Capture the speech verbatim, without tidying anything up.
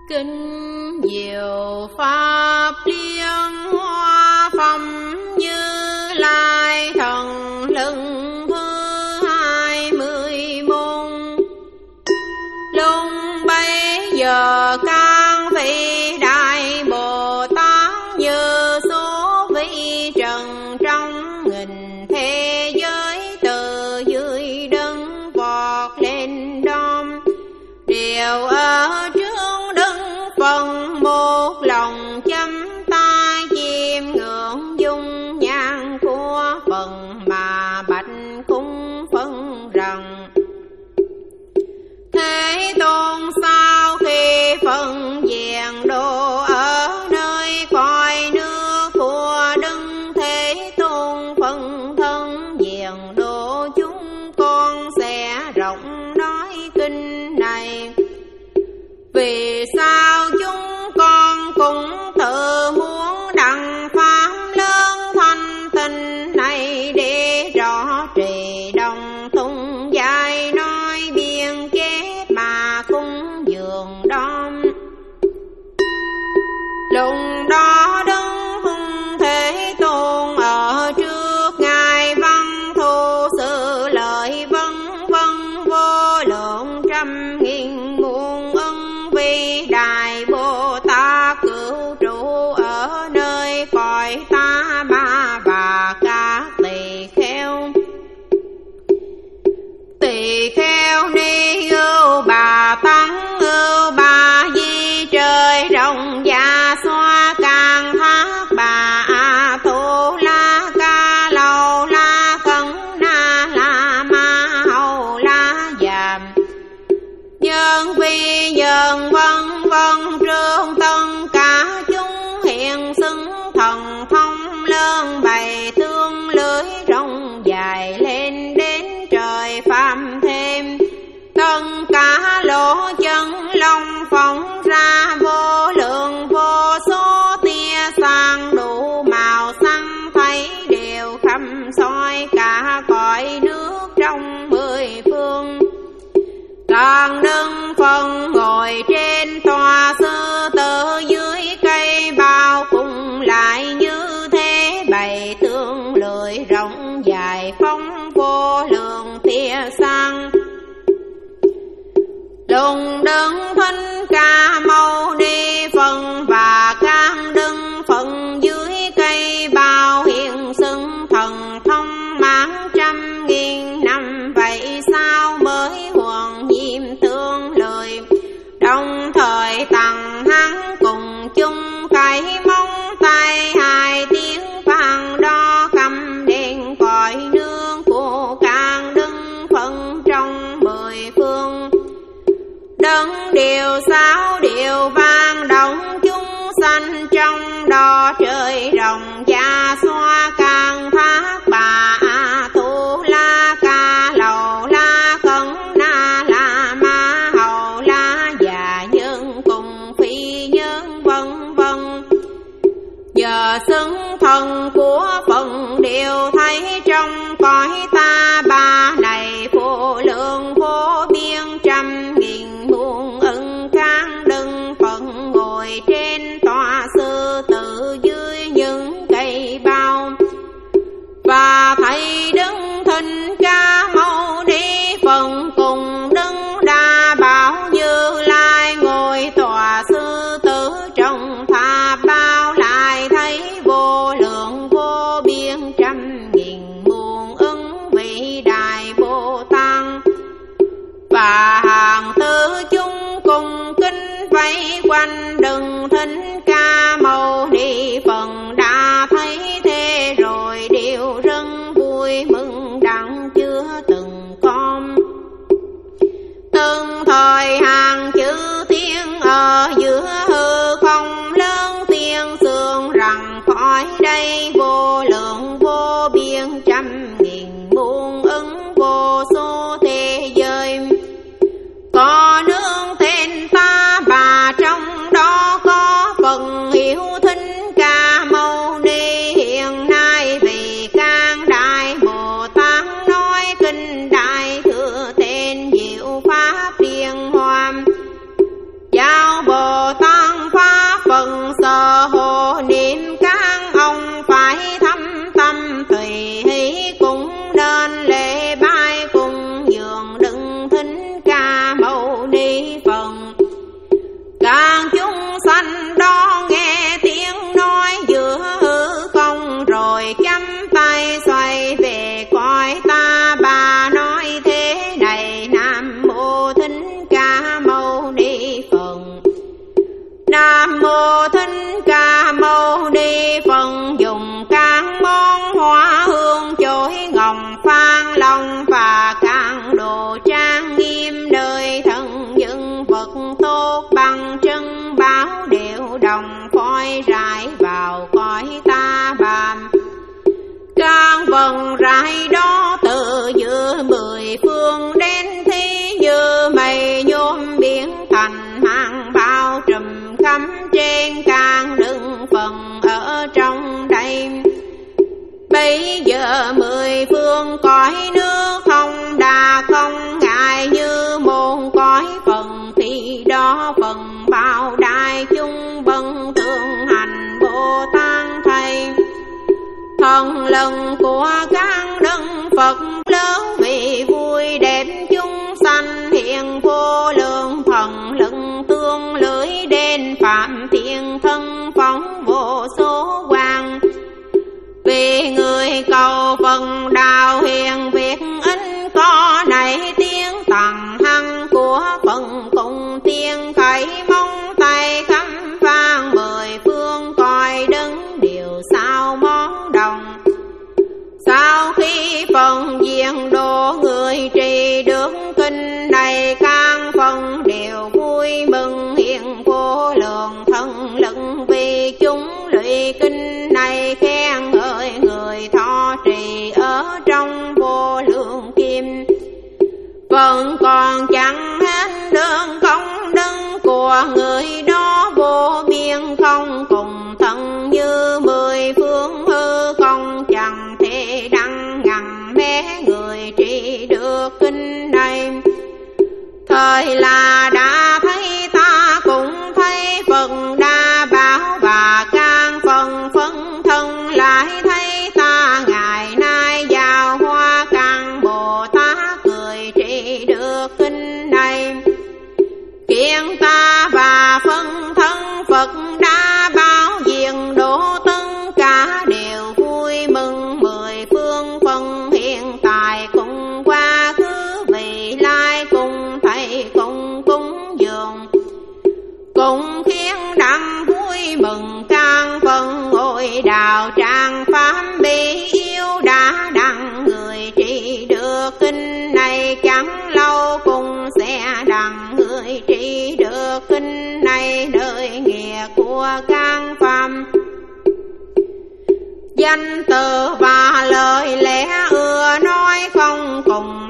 Kinh diệu pháp liên hoa phong Như Lai thần lưng thứ hai mươi môn. Lúc bấy giờ các vị đại Bồ Tát như số vị trần trong nghìn thế giới từ dưới đất vọt lên đom, đều ở trước đức phần một lòng chấm tay chiêm ngưỡng dung nhan của phần mà bạch cung phân rằng: Thế Tôn sau khi phân diện độ ở nơi cõi nước của Đức Thế Tôn phân thân diện độ chúng con sẽ rộng nói kinh này. Vì sao chúng con cũng tự muốn đặng pháp lớn thanh tịnh này để rõ trì đồng tung dài nói biên kết mà cúng dường đom. Lúc đó Đức Thế Tôn ở trước ngài văn thù sự lợi vân vân vô lượng trăm nghìn muôn ân vi đại Bồ Tát cửu trụ ở nơi cõi ta bà và các tỳ kheo. Tỳ kheo ni ưu bà tăng ưu bà di trời rộng dạ xoa càng thác bà a tu la ca lầu la cấn na la ma hầu la giàm nhân vi nhân vân vân trương tân cả chúng hiện xứng thần thông lớn bày tương lưới rộng dài lên đến trời phạm thêm. Tất cả lỗ chân long phóng ra vô lượng vô số tia sáng đủ màu xanh thấy đều khắp soi cả cõi nước trong mười phương. Còn Đức Phật ngồi trên tòa sư tử dưới cây bao cùng lại như thế bày tương lưỡi rộng dài phóng vô lượng tia sáng. Lúc Đức Thích Ca Mâu Ni Phật và các Đức Phật dưới cây bao hiện xưng thần thông mãn trăm nghìn năm, vậy sao mới hoàn nhiệm tương lời. Đồng thời tặng hắn cùng chung cái móng tay hai tiếng vang đo cầm đèn cõi nước của các Đức Phật trong mười phương. Đấng điều sáu điều vang động chúng sanh trong đó trời rộng dạ xoa càng thác bà a tu la ca lầu la cấn na la ma hầu la già nhân cùng phi nhân vân vân. Giờ xứng thần của Phật đều thấy trong cõi ta bà này vô lượng vô biên trăm nghìn muôn ân khang Đức Phật ngồi trên tòa sư tử dưới những cây bao. Và thấy Đức Thích Ca Mâu Ni Phật cùng Đức Đa Bảo Như Lai ngồi tòa sư tử trong tháp bao, lại thấy vô lượng vô biên trăm nghìn muôn ân vị đại Bồ Tát. Và hàng tư chúng cùng kinh vây quanh Đức Thích Ca Mâu Ni Phật đã thấy thế rồi đều rất vui mừng đặng chưa từng con. Từng thời hàng chư thiên ở giữa hư không lớn tiếng xương rằng khỏi đây vô lượng vô biên trăm nghìn muôn ức vô số thế giới. Có nương tên ta bà trong đó có Phật Hiếu Thích Ca Mâu Ni hiện nay vì can đại Bồ Tát nói kinh đại thừa tên diệu pháp điên hoa. Giáo Bồ Tát Mô Thích Ca Mâu Ni Phật dùng các món hoa hương chổi ngọc phan long và các đồ trang nghiêm đời thần dân vật tốt bằng trân báo đều đồng phôi rải vào cõi ta bà. Các vần rải đó từ giữa mười phương đến thi như mây nhôm biến thành hàng bao trùm khắp trên càng đừng phần ở trong đây. Bây giờ mười phương cõi nước không đà không ngại như môn cõi phần thì đó phần bao đại chúng bần thường hành Bồ Tát thầy. Thần lần của các đấng Phật lớn vì vui đẹp chúng sanh hiện vô lượng thần lực tương lưỡi đến phạm thiên thân phóng vô số quang. Vì người cầu phần đạo hiền việc in có này tiếng tặng hăng của phần cùng tiên khởi mong tay khắp vang mười phương coi đứng điều sao món đồng. Sau khi phần diện độ người trì được kinh này can phần đều vui mừng hiện vô lượng thần lực vì chúng lụy kinh này khen ngợi người thọ trì ở trong vô lượng kim. Vẫn còn chẳng hết đường không đứng của người đó vô biên không cùng thân như mười phương hư không chẳng thể đăng ngăn mé người trị được kinh này. Thời là đã thấy ta cũng thấy Phật đa bảo và can phần phân thân lại thấy ta ngày nay giao hoa can Bồ Tát người trị được kinh này. Kiện ta và phân thân Phật đa bảo diện độ tất cả đều vui mừng mười phương phân hiện tại cùng quá khứ vị lai cùng thầy cùng cúng dường. Cùng khiến đam vui mừng can phân ngôi đạo tràng pháp bi yêu đã đặng người trị được kinh này chẳng lâu cùng sẽ đặng người trị được kinh này đời nghĩa của can phàm. Danh từ và lời lẽ ưa nói không cùng